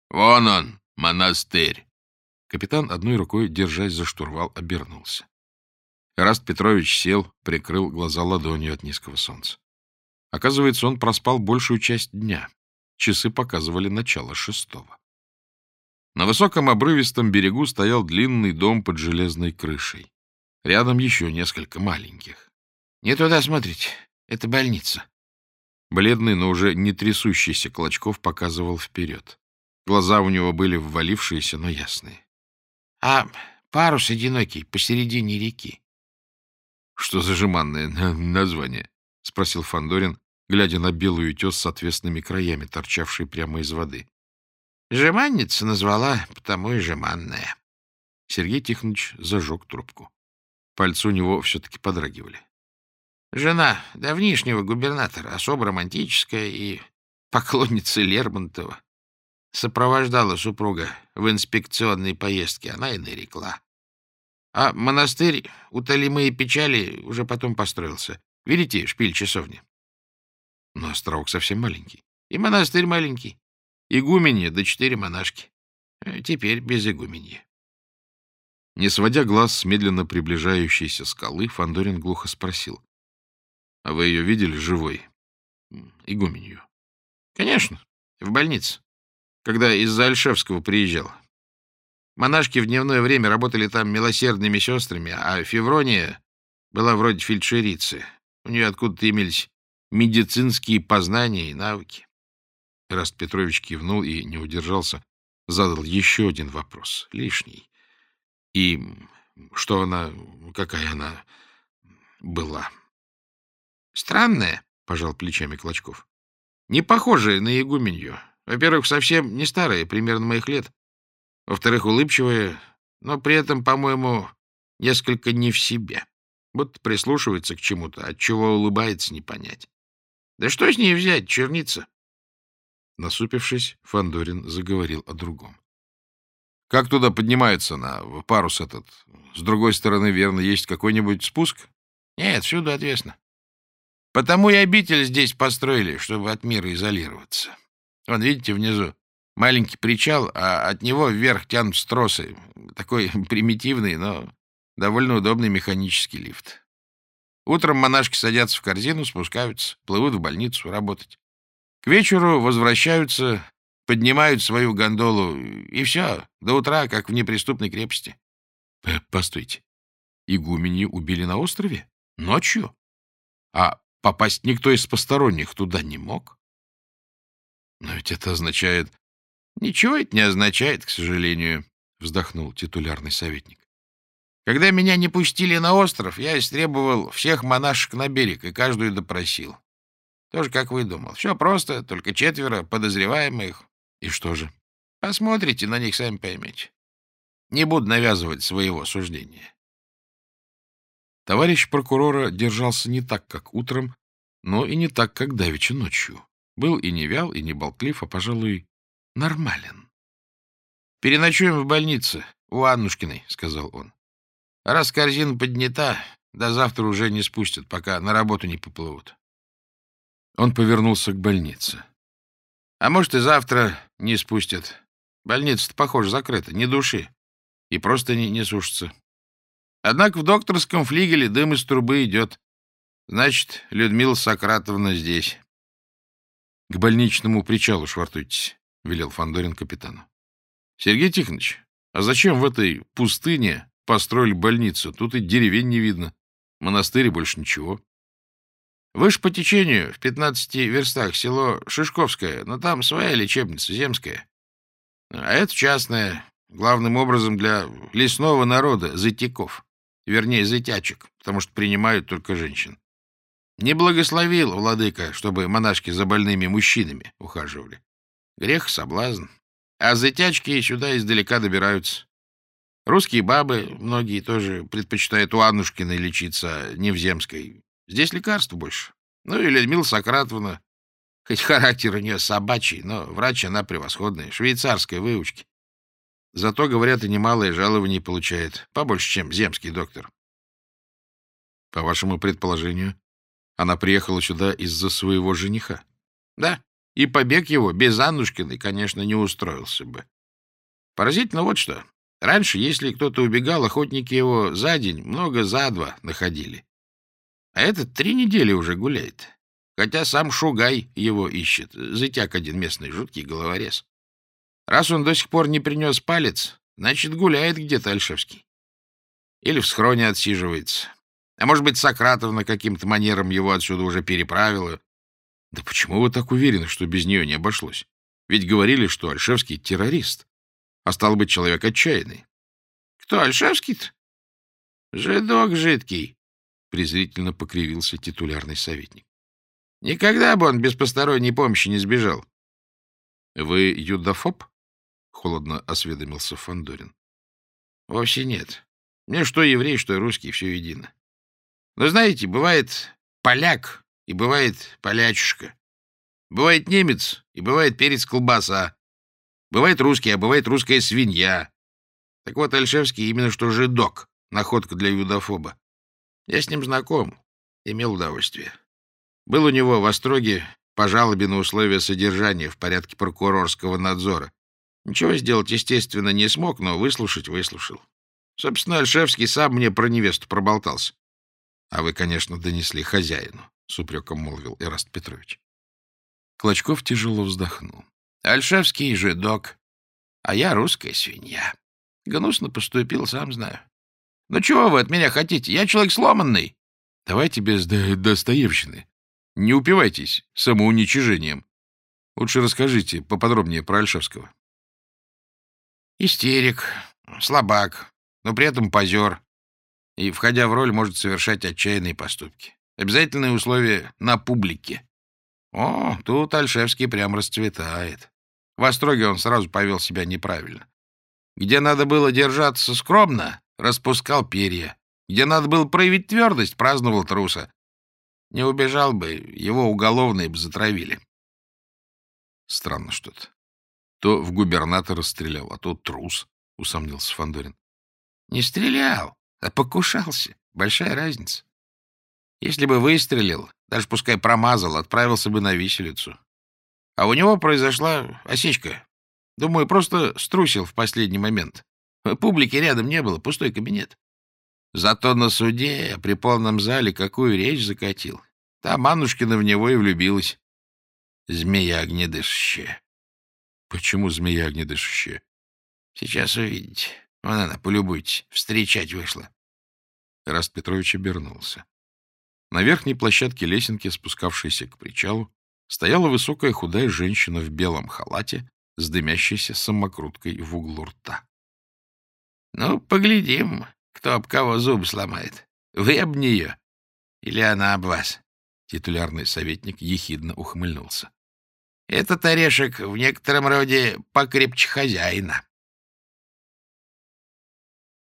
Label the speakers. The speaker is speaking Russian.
Speaker 1: Вон он, монастырь.
Speaker 2: Капитан, одной рукой, держась за штурвал, обернулся. Эраст Петрович сел, прикрыл глаза ладонью от низкого солнца. Оказывается, он проспал большую часть дня. Часы показывали начало 6-го. На высоком обрывистом берегу стоял длинный дом под железной крышей. Рядом еще несколько маленьких.
Speaker 3: — Не туда смотрите, это больница.
Speaker 2: Бледный, но уже не трясущийся Клочков показывал вперед. Глаза у него были ввалившиеся, но ясные.
Speaker 3: — А парус одинокий посередине реки.
Speaker 2: — Что за жеманное название? — спросил Фандорин, глядя на белый утес с отвесными краями, торчавший прямо из воды.
Speaker 3: — Жеманница назвала, потому и жеманная.
Speaker 2: Сергей Тихонович зажег трубку. Пальцы у него все-таки подрагивали.
Speaker 3: Жена давнишнего губернатора, особо романтическая и поклонница Лермонтова. Сопровождала супруга в инспекционной поездке, она и нарекла. А монастырь «Утоли мои печали» уже потом построился. Видите, шпиль часовни?
Speaker 2: Но островок совсем маленький.
Speaker 3: И монастырь маленький. Игуменья да 4 монашки. Теперь без игуменья.
Speaker 2: Не сводя глаз с медленно приближающейся скалы, Фандорин глухо спросил. — А вы ее видели живой? Игуменью?
Speaker 3: — Конечно, в больнице, когда из-за Альшевского приезжал. Монашки в дневное время работали там милосердными сестрами, а Феврония была вроде фельдшерицы. У нее откуда-то имелись медицинские познания и навыки.
Speaker 2: Эраст Петрович кивнул и не удержался, задал еще один вопрос, лишний. И что она, какая она была?
Speaker 3: — Странная, — пожал плечами Клочков. — Не похожая на игуменью. Во-первых, совсем не старая, примерно моих лет. Во-вторых, улыбчивая, но при этом, по-моему, несколько не в себе. Будто прислушивается к чему-то, от чего улыбается, не понять. Да что с ней взять, черница?
Speaker 2: Насупившись, Фандорин заговорил о другом. — Как туда поднимаются, на парус этот? С другой стороны, верно, есть какой-нибудь спуск?
Speaker 3: — Нет, всюду отвесно. Потому и обитель здесь построили, чтобы от мира изолироваться. Вон, видите, внизу маленький причал, а от него вверх тянутся тросы. Такой примитивный, но довольно удобный механический лифт. Утром монашки садятся в корзину, спускаются, плывут в больницу работать. К вечеру возвращаются, поднимают свою гондолу, и все, до утра, как в неприступной крепости.
Speaker 2: — Постойте, игуменью убили на острове? Ночью? А попасть никто из посторонних туда не мог? Но ведь это означает...
Speaker 3: — Ничего это не означает, к сожалению, — вздохнул титулярный советник. Когда меня не пустили на остров, я истребовал всех монашек на берег и каждую допросил. Тоже, как вы думал. Все просто, только 4 подозреваемых.
Speaker 2: И что же?
Speaker 3: Посмотрите на них, сами поймете. Не буду навязывать своего суждения.
Speaker 2: Товарищ прокурора держался не так, как утром, но и не так, как давеча ночью. Был и не вял, и не болтлив, а, пожалуй, нормален.
Speaker 3: — Переночуем в больнице у Аннушкиной, — сказал он. — Раз корзина поднята, до завтра уже не спустят, пока на работу не поплывут.
Speaker 2: Он повернулся к больнице.
Speaker 3: — А может, и завтра не спустят. Больница-то, похоже, закрыта, ни души. И просто не сушится. Однако в докторском флигеле дым из трубы идет. Значит, Людмила Сократовна здесь.
Speaker 2: — К больничному причалу швартуйтесь, — велел Фандорин капитану. — Сергей Тихонович, а зачем в этой пустыне построили больницу? Тут и деревень не видно. Монастырь и больше ничего.
Speaker 3: Выше по течению, в 15 верстах, село Шишковское, но там своя лечебница, земская. А это частная, главным образом для лесного народа, зытяков. Вернее, зытячек, потому что принимают только женщин. Не благословил владыка, чтобы монашки за больными мужчинами ухаживали. Грех, соблазн. А зытячки сюда издалека добираются. Русские бабы, многие тоже предпочитают у Аннушкиной лечиться, а не в земской. Здесь лекарств больше. Ну и Людмила Сократовна, хоть характер у нее собачий, но врач она превосходная, швейцарской выучки. Зато, говорят, и немалое жалование получает, побольше, чем земский доктор.
Speaker 2: — По вашему предположению, она приехала сюда из-за своего жениха?
Speaker 3: — Да, и побег его без Аннушкиной, конечно, не устроился бы. Поразительно вот что. Раньше, если кто-то убегал, охотники его за день, много за два находили. А этот 3 недели уже гуляет. Хотя сам Шугай его ищет. Зытяк один местный, жуткий головорез. Раз он до сих пор не принес палец, значит, гуляет где-то Ольшевский. Или в схроне отсиживается. А может быть, Сократовна каким-то манером его отсюда уже переправила. Да почему вы так уверены, что без нее не обошлось? Ведь говорили, что Ольшевский террорист, а стал быть, человек отчаянный. Кто, Ольшевский-то? Жидок жидкий, презрительно покривился титулярный советник. Никогда бы он без посторонней помощи не сбежал. Вы юдофоб? Холодно осведомился Фандорин. Вовсе нет. Мне что еврей, что и русский, все едино. Но знаете, бывает поляк и бывает полячушка. Бывает немец и бывает перец-колбаса. Бывает русский, а бывает русская свинья. Так вот, Ольшевский именно что жидок, находка для юдофоба. Я с ним знаком, имел удовольствие. Был у него в Остроге по жалобе на условия содержания в порядке прокурорского надзора. Ничего сделать, естественно, не смог, но выслушать выслушал. Собственно, Ольшевский сам мне про невесту проболтался. — А вы, конечно, донесли хозяину, — с упреком молвил Эраст Петрович. Клочков тяжело вздохнул. — Ольшевский жидок, а я русская свинья. Гнусно поступил, сам знаю. Ну чего вы от меня хотите? Я человек сломанный. Давайте без достоевщины. Не упивайтесь самоуничижением. Лучше расскажите поподробнее про Ольшевского. Истерик, слабак, но при этом позер. И, входя в роль, может совершать отчаянные поступки. Обязательные условия на публике. О, тут Ольшевский прям расцветает. В Остроге он сразу повел себя неправильно. Где надо было держаться скромно, распускал перья. Где надо было проявить твердость, праздновал труса. Не убежал бы, его уголовные бы затравили. Странно что-то. То в губернатора стрелял, а то трус, усомнился Фандорин. Не стрелял, а покушался. Большая разница. Если бы выстрелил, даже пускай промазал, отправился бы на виселицу. А у него произошла осечка. Думаю, просто струсил в последний момент. Публики рядом не было, пустой кабинет. Зато на суде при полном зале какую речь закатил. Там Аннушкина в него и влюбилась. Змея огнедышащая. Почему змея огнедышащая? Сейчас увидите. Вон она, полюбуйтесь. Встречать вышла. Эраст Петрович обернулся. На верхней площадке лесенки, спускавшейся к причалу, стояла высокая худая женщина в белом халате с дымящейся самокруткой в углу рта. — Ну, поглядим, кто об кого зубы сломает. Вы об нее или она об вас? Титулярный советник ехидно ухмыльнулся. — Этот орешек в некотором роде покрепче хозяина.